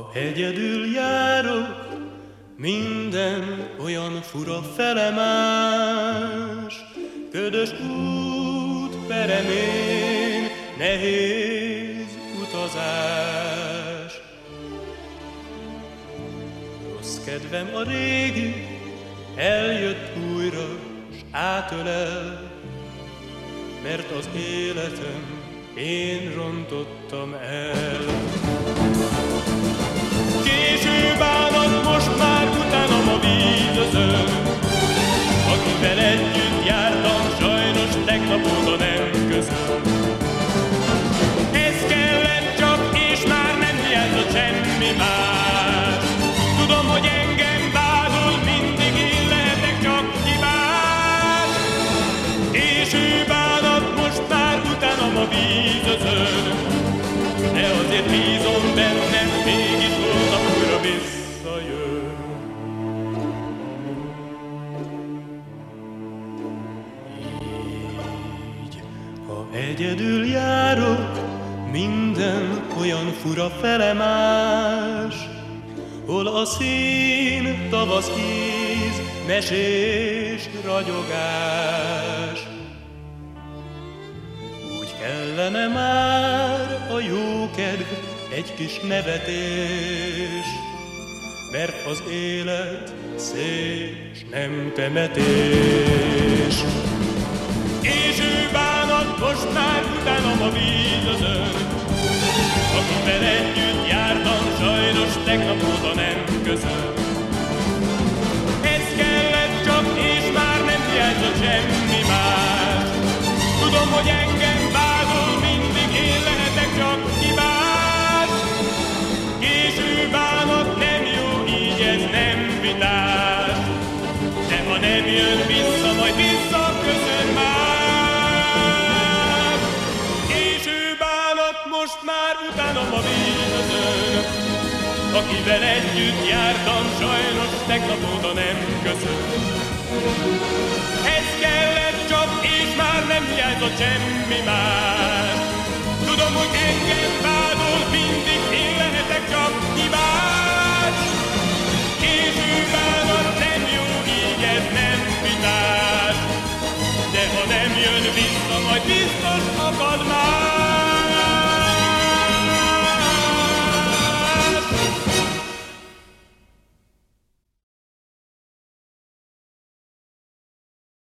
Egyedül járok, minden olyan fura felemás, ködös út peremén nehéz utazás. Rossz kedvem a régi, eljött újra, s átölel, mert az életem én rontottam el. Késő bánat, most már utánam a vízözön, akivel együtt jártam, sajnos tegnap óta nem köszön. Ez kellett csak, és már nem hiányzott semmi más. Tudom, hogy engem vádol, mindig én lehetek csak hibás. Késő bánat, most már utánam a vízözön, de azért bízom bennem, mégis holnap újra visszajön. Így, ha egyedül járok, minden olyan fura felemás, hol a szín, tavasz íz, mesés ragyogás. Úgy kellene már a jókedv, egy kis nevetés, mert az élet szés, nem temetés. Késő bánat, most már utánam a vízözön, akivel együtt jártam, sajnos tegnap óta nem köszön. Ez kellett csak, és már nem hiányzott semmi más. Tudom, hogy engem vádol, mindig én lehetek csak hibás. Késő bánat nem jó, így ez nem vitás, de ha nem jön vissza, majd visszaköszön már. Késő bánat, most már utánam a vízözön, akivel együtt jártam, sajnos tegnap óta nem köszön. Ez kellett csak, és már nem hiányzott semmi más. Tudom, hogy engem